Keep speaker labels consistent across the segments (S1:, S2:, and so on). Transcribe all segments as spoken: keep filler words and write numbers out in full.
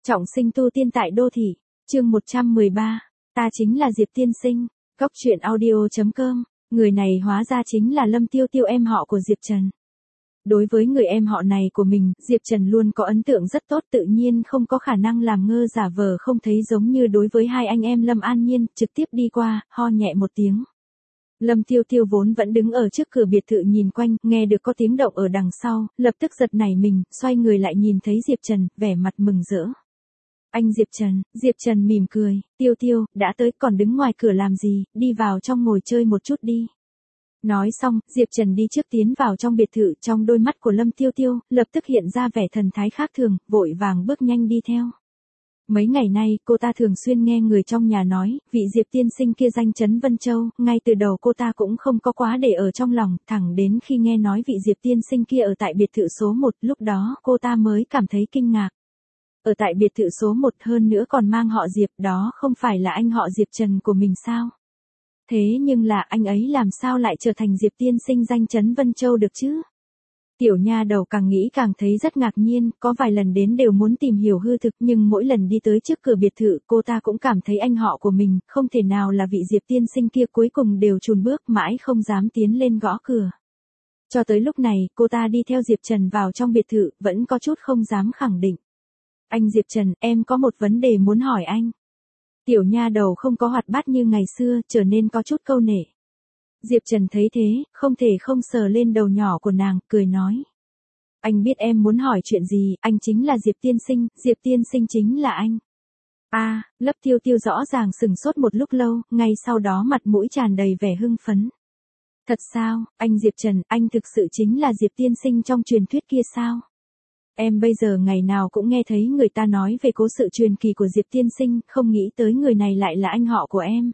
S1: Trọng sinh tu tiên tại đô thị, chương một trăm mười ba, ta chính là Diệp Tiên Sinh, Cóc truyện audio chấm com, người này hóa ra chính là Lâm Tiêu Tiêu em họ của Diệp Trần. Đối với người em họ này của mình, Diệp Trần luôn có ấn tượng rất tốt, tự nhiên không có khả năng làm ngơ giả vờ không thấy, giống như đối với hai anh em Lâm An Nhiên, trực tiếp đi qua, ho nhẹ một tiếng. Lâm Tiêu Tiêu vốn vẫn đứng ở trước cửa biệt thự nhìn quanh, nghe được có tiếng động ở đằng sau, lập tức giật nảy mình, xoay người lại nhìn thấy Diệp Trần, vẻ mặt mừng rỡ. Anh Diệp Trần, Diệp Trần mỉm cười, Tiêu Tiêu, đã tới còn đứng ngoài cửa làm gì, đi vào trong ngồi chơi một chút đi. Nói xong, Diệp Trần đi trước tiến vào trong biệt thự, trong đôi mắt của Lâm Tiêu Tiêu, lập tức hiện ra vẻ thần thái khác thường, vội vàng bước nhanh đi theo. Mấy ngày nay, cô ta thường xuyên nghe người trong nhà nói, vị Diệp Tiên Sinh kia danh chấn Vân Châu, ngay từ đầu cô ta cũng không có quá để ở trong lòng, thẳng đến khi nghe nói vị Diệp Tiên Sinh kia ở tại biệt thự số một, lúc đó cô ta mới cảm thấy kinh ngạc. Ở tại biệt thự số một hơn nữa còn mang họ Diệp, đó không phải là anh họ Diệp Trần của mình sao? Thế nhưng là anh ấy làm sao lại trở thành Diệp Tiên Sinh danh chấn Vân Châu được chứ? Tiểu nha đầu càng nghĩ càng thấy rất ngạc nhiên, có vài lần đến đều muốn tìm hiểu hư thực, nhưng mỗi lần đi tới trước cửa biệt thự, cô ta cũng cảm thấy anh họ của mình, không thể nào là vị Diệp Tiên Sinh kia, cuối cùng đều chùn bước mãi không dám tiến lên gõ cửa. Cho tới lúc này, cô ta đi theo Diệp Trần vào trong biệt thự, vẫn có chút không dám khẳng định. Anh Diệp Trần, em có một vấn đề muốn hỏi anh. Tiểu nha đầu không có hoạt bát như ngày xưa, trở nên có chút câu nể. Diệp Trần thấy thế, không thể không sờ lên đầu nhỏ của nàng, cười nói. Anh biết em muốn hỏi chuyện gì, anh chính là Diệp Tiên Sinh, Diệp Tiên Sinh chính là anh. A, à, Lâm Tiêu Tiêu rõ ràng sừng sốt một lúc lâu, ngay sau đó mặt mũi tràn đầy vẻ hưng phấn. Thật sao, anh Diệp Trần, anh thực sự chính là Diệp Tiên Sinh trong truyền thuyết kia sao? Em bây giờ ngày nào cũng nghe thấy người ta nói về cố sự truyền kỳ của Diệp Tiên Sinh, không nghĩ tới người này lại là anh họ của em.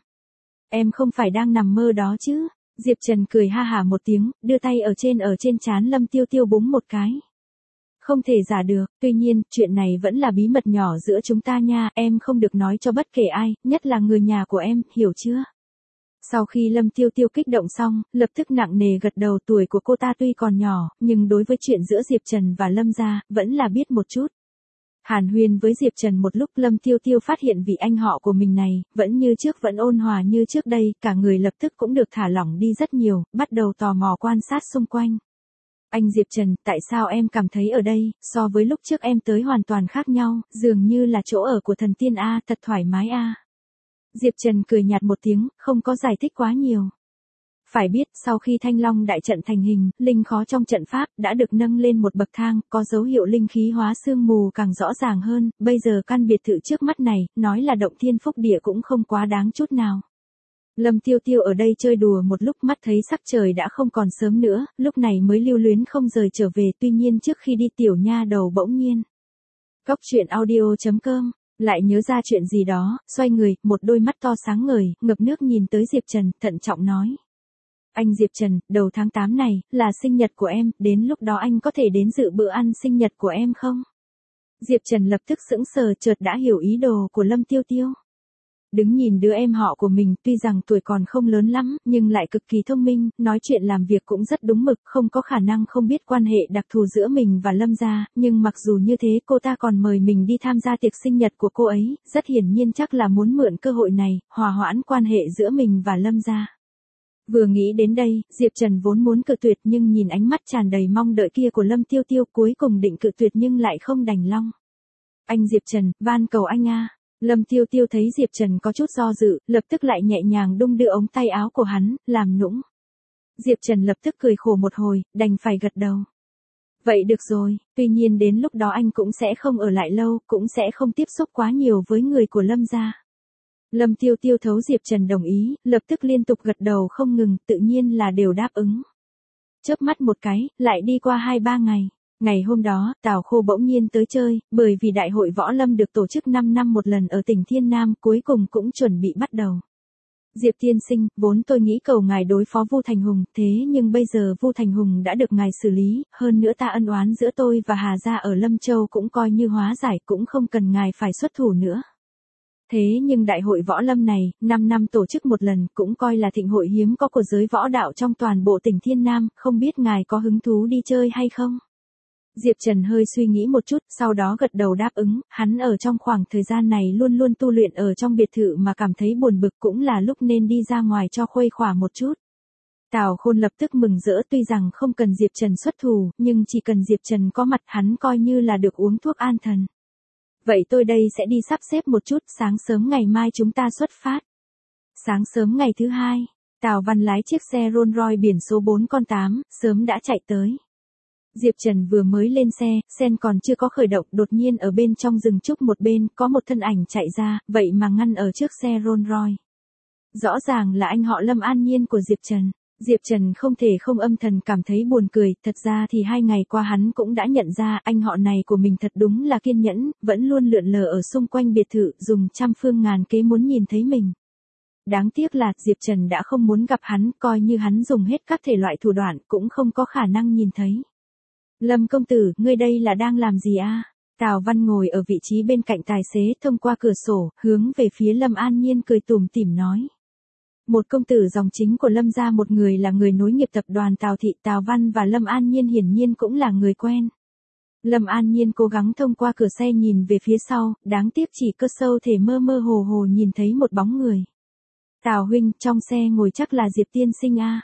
S1: Em không phải đang nằm mơ đó chứ? Diệp Trần cười ha hả một tiếng, đưa tay ở trên ở trên trán Lâm Tiêu Tiêu búng một cái. Không thể giả được, tuy nhiên, chuyện này vẫn là bí mật nhỏ giữa chúng ta nha, em không được nói cho bất kể ai, nhất là người nhà của em, hiểu chưa? Sau khi Lâm Tiêu Tiêu kích động xong, lập tức nặng nề gật đầu, tuổi của cô ta tuy còn nhỏ, nhưng đối với chuyện giữa Diệp Trần và Lâm gia, vẫn là biết một chút. Hàn huyên với Diệp Trần một lúc, Lâm Tiêu Tiêu phát hiện vị anh họ của mình này, vẫn như trước vẫn ôn hòa như trước đây, cả người lập tức cũng được thả lỏng đi rất nhiều, bắt đầu tò mò quan sát xung quanh. Anh Diệp Trần, tại sao em cảm thấy ở đây, so với lúc trước em tới hoàn toàn khác nhau, dường như là chỗ ở của thần tiên A, thật thoải mái A. Diệp Trần cười nhạt một tiếng, không có giải thích quá nhiều. Phải biết, sau khi Thanh Long đại trận thành hình, linh khó trong trận pháp đã được nâng lên một bậc thang, có dấu hiệu linh khí hóa sương mù càng rõ ràng hơn, bây giờ căn biệt thự trước mắt này, nói là động thiên phúc địa cũng không quá đáng chút nào. Lâm Tiêu Tiêu ở đây chơi đùa một lúc, mắt thấy sắc trời đã không còn sớm nữa, lúc này mới lưu luyến không rời trở về, tuy nhiên trước khi đi tiểu nha đầu bỗng nhiên. Cóc truyện audio chấm com lại nhớ ra chuyện gì đó, xoay người, một đôi mắt to sáng ngời, ngập nước nhìn tới Diệp Trần, thận trọng nói. Anh Diệp Trần, đầu tháng tám này, là sinh nhật của em, đến lúc đó anh có thể đến dự bữa ăn sinh nhật của em không? Diệp Trần lập tức sững sờ, chợt đã hiểu ý đồ của Lâm Tiêu Tiêu. Đứng nhìn đứa em họ của mình, tuy rằng tuổi còn không lớn lắm, nhưng lại cực kỳ thông minh, nói chuyện làm việc cũng rất đúng mực, không có khả năng không biết quan hệ đặc thù giữa mình và Lâm gia, nhưng mặc dù như thế cô ta còn mời mình đi tham gia tiệc sinh nhật của cô ấy, rất hiển nhiên chắc là muốn mượn cơ hội này, hòa hoãn quan hệ giữa mình và Lâm gia. Vừa nghĩ đến đây, Diệp Trần vốn muốn cự tuyệt nhưng nhìn ánh mắt tràn đầy mong đợi kia của Lâm Tiêu Tiêu, cuối cùng định cự tuyệt nhưng lại không đành lòng. Anh Diệp Trần, van cầu anh a. Lâm Tiêu Tiêu thấy Diệp Trần có chút do dự, lập tức lại nhẹ nhàng đung đưa ống tay áo của hắn, làm nũng. Diệp Trần lập tức cười khổ một hồi, đành phải gật đầu. Vậy được rồi, tuy nhiên đến lúc đó anh cũng sẽ không ở lại lâu, cũng sẽ không tiếp xúc quá nhiều với người của Lâm gia. Lâm Tiêu Tiêu thấu Diệp Trần đồng ý, lập tức liên tục gật đầu không ngừng, tự nhiên là đều đáp ứng. Chớp mắt một cái, lại đi qua hai ba ngày. Ngày hôm đó, Tào Khô bỗng nhiên tới chơi, bởi vì đại hội võ lâm được tổ chức năm năm một lần ở tỉnh Thiên Nam, cuối cùng cũng chuẩn bị bắt đầu. Diệp Tiên Sinh, vốn tôi nghĩ cầu ngài đối phó Vu Thành Hùng, thế nhưng bây giờ Vu Thành Hùng đã được ngài xử lý, hơn nữa ta ân oán giữa tôi và Hà gia ở Lâm Châu cũng coi như hóa giải, cũng không cần ngài phải xuất thủ nữa. Thế nhưng đại hội võ lâm này, năm năm tổ chức một lần, cũng coi là thịnh hội hiếm có của giới võ đạo trong toàn bộ tỉnh Thiên Nam, không biết ngài có hứng thú đi chơi hay không? Diệp Trần hơi suy nghĩ một chút, sau đó gật đầu đáp ứng, hắn ở trong khoảng thời gian này luôn luôn tu luyện ở trong biệt thự mà cảm thấy buồn bực cũng là lúc nên đi ra ngoài cho khuây khỏa một chút. Tào Khôn lập tức mừng rỡ, tuy rằng không cần Diệp Trần xuất thủ, nhưng chỉ cần Diệp Trần có mặt hắn coi như là được uống thuốc an thần. Vậy tôi đây sẽ đi sắp xếp một chút, sáng sớm ngày mai chúng ta xuất phát. Sáng sớm ngày thứ hai, Tào Văn lái chiếc xe Rolls Royce biển số bốn con tám, sớm đã chạy tới. Diệp Trần vừa mới lên xe, sen còn chưa có khởi động, đột nhiên ở bên trong rừng trúc một bên, có một thân ảnh chạy ra, vậy mà ngăn ở trước xe Rolls Royce. Rõ ràng là anh họ Lâm An Nhiên của Diệp Trần. Diệp Trần không thể không âm thầm cảm thấy buồn cười, thật ra thì hai ngày qua hắn cũng đã nhận ra anh họ này của mình thật đúng là kiên nhẫn, vẫn luôn lượn lờ ở xung quanh biệt thự, dùng trăm phương ngàn kế muốn nhìn thấy mình. Đáng tiếc là Diệp Trần đã không muốn gặp hắn, coi như hắn dùng hết các thể loại thủ đoạn cũng không có khả năng nhìn thấy. Lâm công tử, ngươi đây là đang làm gì a? Tào Văn ngồi ở vị trí bên cạnh tài xế, thông qua cửa sổ, hướng về phía Lâm An Nhiên cười tủm tỉm nói. Một công tử dòng chính của Lâm gia, một người là người nối nghiệp tập đoàn Tào Thị, Tào Văn và Lâm An Nhiên hiển nhiên cũng là người quen. Lâm An Nhiên cố gắng thông qua cửa xe nhìn về phía sau, đáng tiếc chỉ cơ sâu thể mơ mơ hồ hồ nhìn thấy một bóng người. Tào huynh, trong xe ngồi chắc là Diệp tiên sinh a.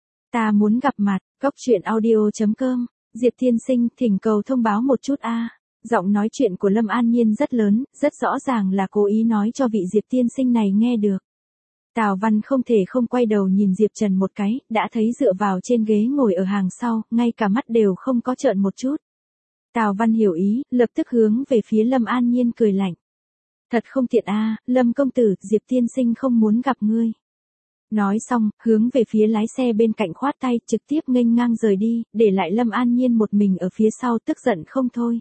S1: Ta muốn gặp mặt, góc truyện audio chấm com. Diệp tiên sinh, thỉnh cầu thông báo một chút a. Giọng nói chuyện của Lâm An Nhiên rất lớn, rất rõ ràng là cố ý nói cho vị Diệp tiên sinh này nghe được. Tào Văn không thể không quay đầu nhìn Diệp Trần một cái, đã thấy dựa vào trên ghế ngồi ở hàng sau, ngay cả mắt đều không có trợn một chút. Tào Văn hiểu ý, lập tức hướng về phía Lâm An Nhiên cười lạnh. Thật không tiện a, Lâm công tử, Diệp tiên sinh không muốn gặp ngươi. Nói xong, hướng về phía lái xe bên cạnh khoát tay, trực tiếp nghênh ngang rời đi, để lại Lâm An Nhiên một mình ở phía sau, tức giận không thôi.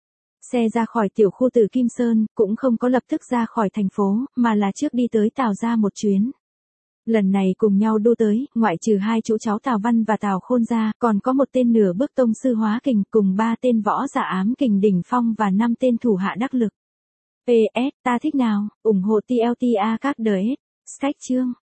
S1: Xe ra khỏi tiểu khu Tử Kim Sơn, cũng không có lập tức ra khỏi thành phố, mà là trước đi tới Tào gia một chuyến. Lần này cùng nhau đô tới, ngoại trừ hai chú cháu Tào Văn và Tào Khôn ra, còn có một tên nửa bước tông sư hóa kình, cùng ba tên võ giả ám kình đỉnh phong và năm tên thủ hạ đắc lực. pê ét, ta thích nào, ủng hộ tê lờ tê a các đời. Sách chương.